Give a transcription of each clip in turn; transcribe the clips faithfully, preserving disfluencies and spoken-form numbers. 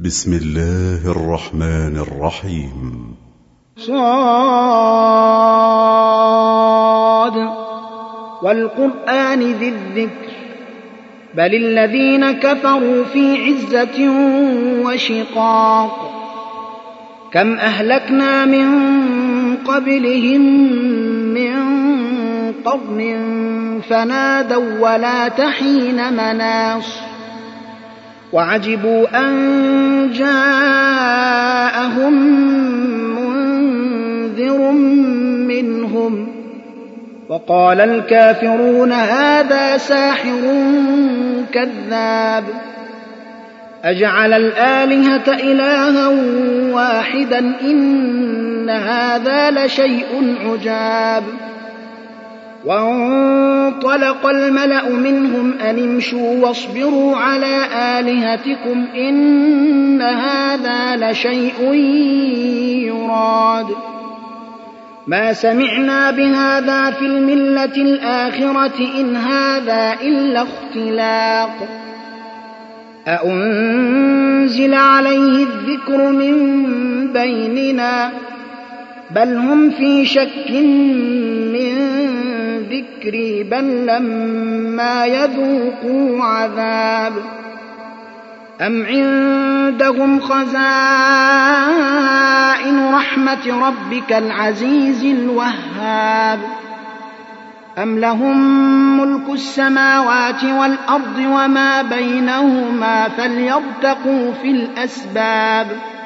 بسم الله الرحمن الرحيم. صاد والقرآن ذي الذكر بل الذين كفروا في عزة وشقاق كم أهلكنا من قبلهم من قرن فنادوا ولا تحين مناص وعجبوا أن جاءهم منذر منهم وقال الكافرون هذا ساحر كذاب أجعل الآلهة إلها واحدا إن هذا لشيء عجاب وانطلق الملأ منهم أن امشوا واصبروا على آلهتكم إن هذا لشيء يراد ما سمعنا بهذا في الملة الآخرة إن هذا إلا اختلاق أأنزل عليه الذكر من بيننا بل هم في شك من ذكري بل لما يذوقوا عذاب أم عندهم خزائن رحمة ربك العزيز الوهاب أم لهم ملك السماوات والأرض وما بينهما فليرتقوا في الأسباب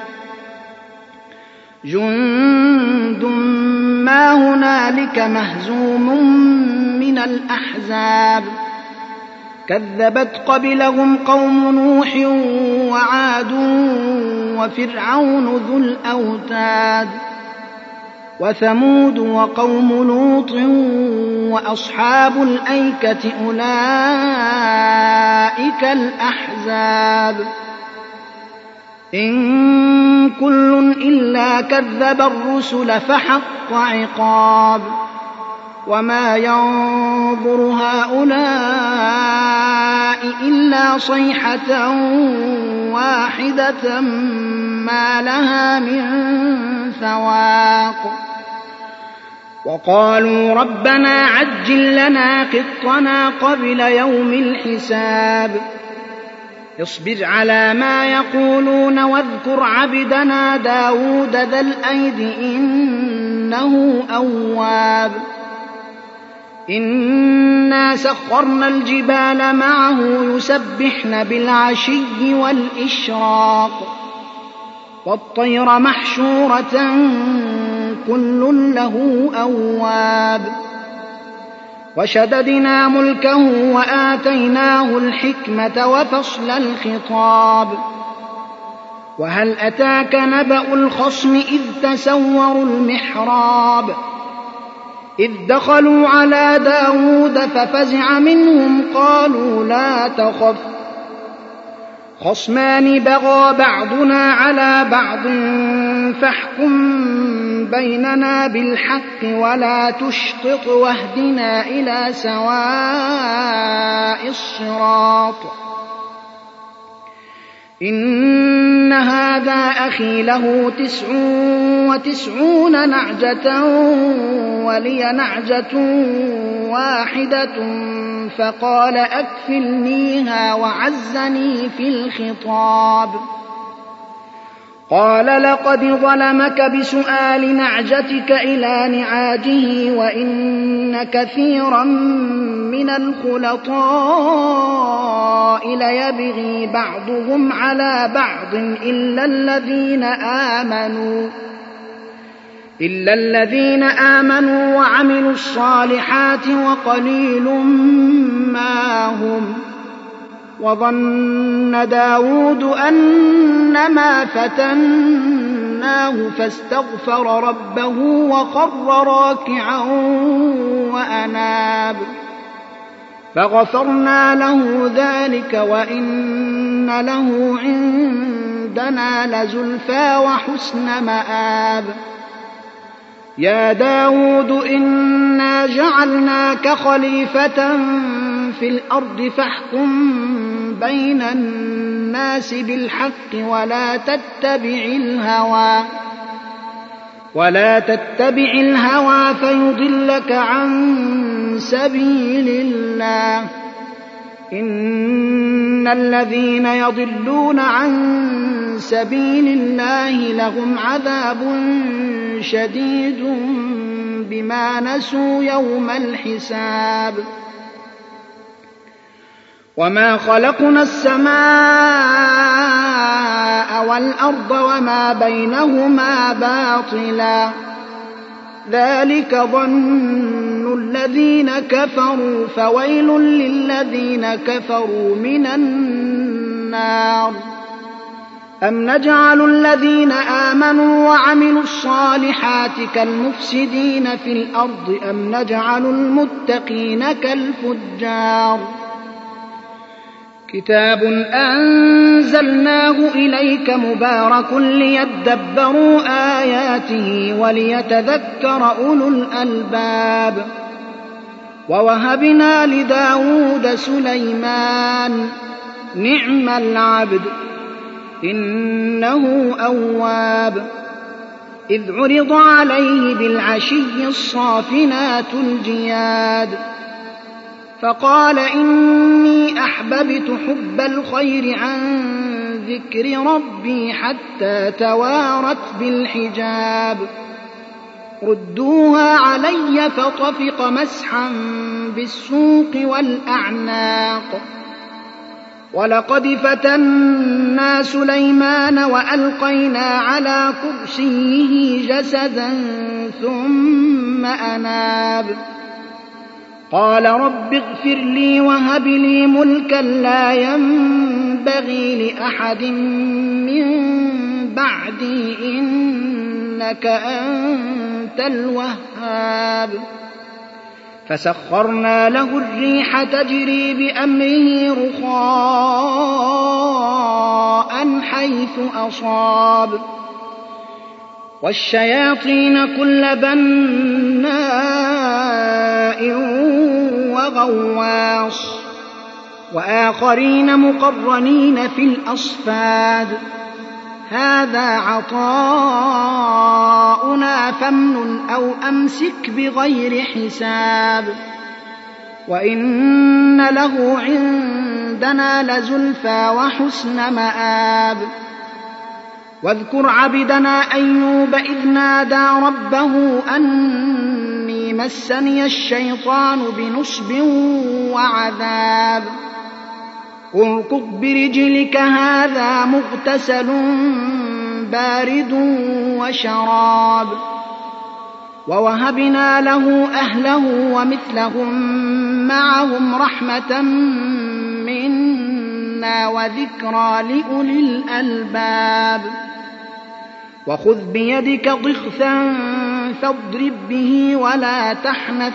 جند ما هنالك مهزوم من الأحزاب كذبت قبلهم قوم نوح وعاد وفرعون ذو الأوتاد وثمود وقوم لوط وأصحاب الأيكة أولئك الأحزاب إن كل إلا كذب الرسل فحق عقاب وما ينظر هؤلاء إلا صيحة واحدة ما لها من فواق وقالوا ربنا عجل لنا قطنا قبل يوم الحساب اصبر على ما يقولون واذكر عبدنا داود ذا الأيد إنه أواب إنا سخرنا الجبال معه يسبحن بالعشي والإشراق والطير محشورة كل له أواب وشددنا ملكه وآتيناه الحكمة وفصل الخطاب وهل أتاك نبأ الخصم إذ تسوروا المحراب إذ دخلوا على داود ففزع منهم قالوا لا تخف خصمان بغى بعضنا على بعض فاحكم بيننا بالحق ولا تشطط واهدنا إلى سواء الصراط إن هذا أخي له تسع وتسعون نعجة ولي نعجة واحدة فقال أكفلنيها وعزني في الخطاب قال لقد ظلمك بسؤال نعجتك إلى نعاجه وإن كثيرا من الخلطاء ليبغي بعضهم على بعض إلا الذين آمنوا إلا الذين آمنوا وعملوا الصالحات وقليل ما هم وظن داود أنما فتناه فاستغفر ربه وخر راكعا وأناب فغفرنا له ذلك وإن له عندنا لزلفى وحسن مآب يا داود إنا جعلناك خليفة في الأرض فاحكم بين الناس الناس بالحق ولا تتبع الهوى ولا تتبع الهوى فيضلك عن سبيل الله. إن الذين يضلون عن سبيل الله لهم عذاب شديد بما نسوا يوم الحساب. وما خلقنا السماء والأرض وما بينهما باطلا ذلك ظن الذين كفروا فويل للذين كفروا من النار. أم نجعل الذين آمنوا وعملوا الصالحات كالمفسدين في الأرض أم نجعل المتقين كالفجار. كتاب أنزلناه إليك مبارك ليدبروا آياته وليتذكر أولو الألباب. ووهبنا لداود سليمان نعم العبد إنه أواب. إذ عرض عليه بالعشي الصافنات الجياد فقال إني أحببت حب الخير عن ذكر ربي حتى توارت بالحجاب. ردوها علي فطفق مسحا بالسوق والأعناق. ولقد فتنا سليمان وألقينا على كرسيه جسدا ثم أناب. قال رب اغفر لي وهب لي ملكا لا ينبغي لأحد من بعدي إنك أنت الوهاب. فسخرنا له الريح تجري بأمره رخاء حيث أصاب والشياطين كل بناء وغواص وآخرين مقرنين في الأصفاد. هذا عطاؤنا فامنن أو أمسك بغير حساب. وإن له عندنا لزلفى وحسن مآب. واذكر عبدنا أيوب إذ نادى ربه أني مسني الشيطان بنصب وعذاب. اركض برجلك هذا مغتسل بارد وشراب. ووهبنا له أهله ومثلهم معهم رحمة منا وذكرى لأولي الألباب. وخذ بيدك ضغثا فاضرب به ولا تحنث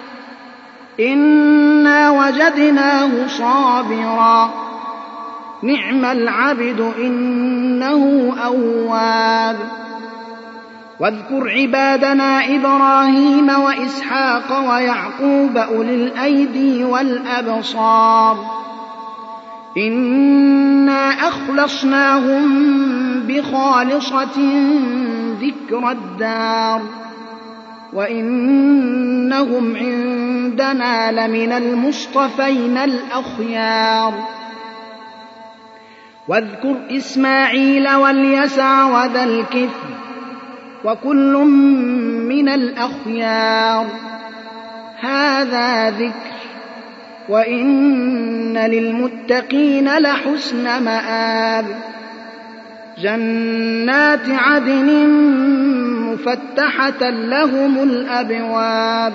إنا وجدناه صابرا نعم العبد إنه أواب. واذكر عبادنا إبراهيم وإسحاق ويعقوب أولي الأيدي والأبصار إنا أخلصناهم بخالصة ذكر الدار وإنهم عندنا لمن المصطفين الأخيار. واذكر إسماعيل واليسع وذا الكفل وكل من الأخيار. هذا ذكر وإن للمتقين لحسن مآب. جنات عدن مفتحة لهم الأبواب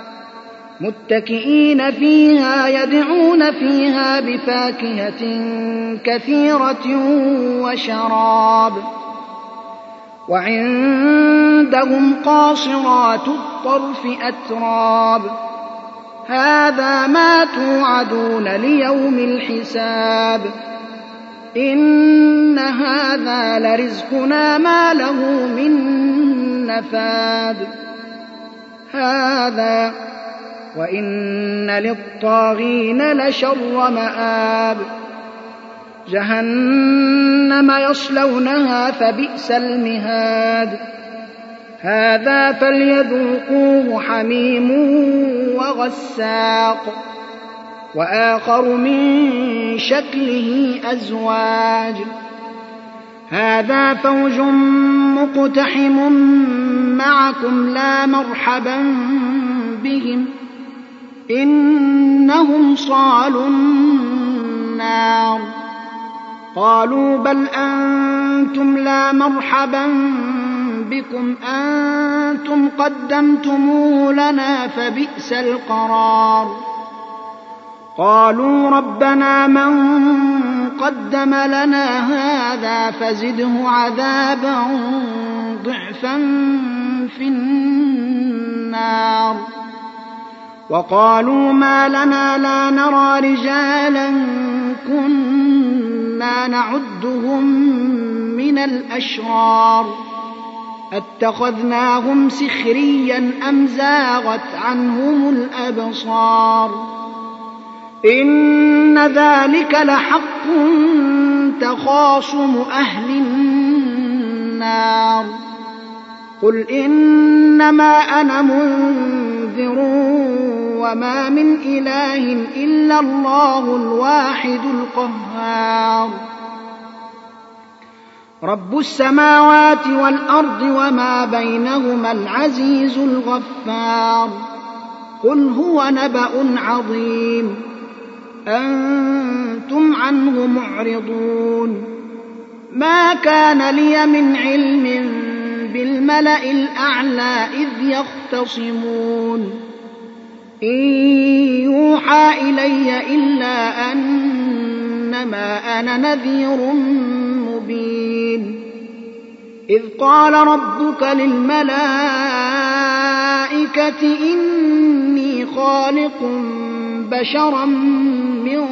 متكئين فيها يدعون فيها بفاكهة كثيرة وشراب. وعندهم قاصرات الطرف أتراب. هذا ما توعدون ليوم الحساب إن هذا لرزقنا ما له من نفاد. هذا وإن للطاغين لشر مآب. جهنم يصلونها فبئس المهاد هذا فليذوقوه حميم وغساق وآخر من شكله أزواج هذا فوج مقتحم معكم لا مرحبا بهم إنهم صالوا النار قالوا بل أنتم لا مرحبا بكم أنتم قدمتموه لنا فبئس القرار قالوا ربنا من قدم لنا هذا فزده عذابا ضعفا في النار وقالوا ما لنا لا نرى رجالا كنا نعدهم من الأشرار اتخذناهم سخريا أم زاغت عنهم الأبصار إن ذلك لحق تخاصم أهل النار قل إنما أنا منذر وما من إله إلا الله الواحد القهار رب السماوات والأرض وما بينهما العزيز الغفار قل هو نبأ عظيم أنتم عنه معرضون ما كان لي من علم بالملأ الأعلى إذ يختصمون إن يوحى إلي إلا أنما أنا نذير مبين إذ قال ربك للملائكة إني خالق بشرا من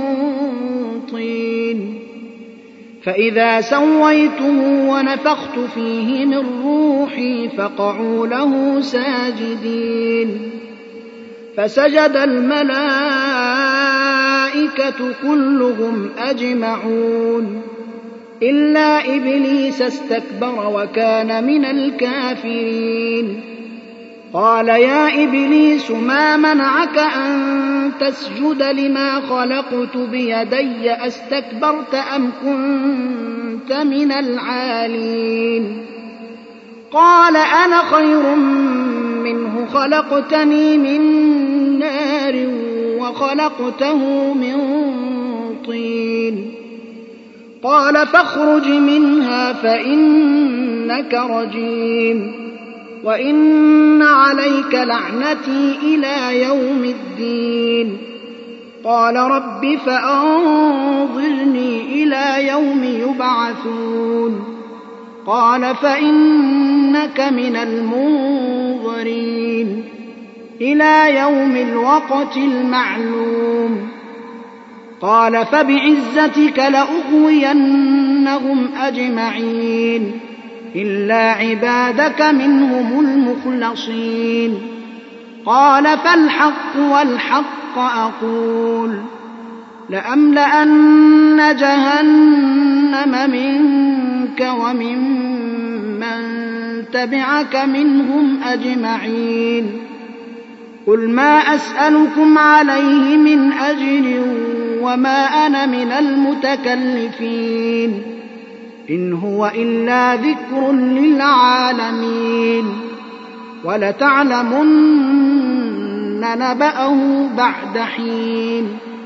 طين فإذا سويته ونفخت فيه من روحي فقعوا له ساجدين فسجد الملائكة كلهم أجمعون إلا إبليس استكبر وكان من الكافرين قال يا إبليس ما منعك أن تسجد لما خلقت بيدي أستكبرت أم كنت من العالين قال أنا خير منه خلقتني من نار وخلقته من طين قال فاخرج منها فإنك رجيم وإن عليك لعنتي إلى يوم الدين قال رب فأنظرني إلى يوم يبعثون قال فإنك من المنظرين إلى يوم الوقت المعلوم قال فبعزتك لأغوينهم أجمعين إلا عبادك منهم المخلصين قال فالحق والحق أقول لأملأن جهنم منك وممن تبعك منهم أجمعين قل ما أسألكم عليه من أجر وما أنا من المتكلفين إن هو إلا ذكر للعالمين ولتعلمن نبأه بعد حين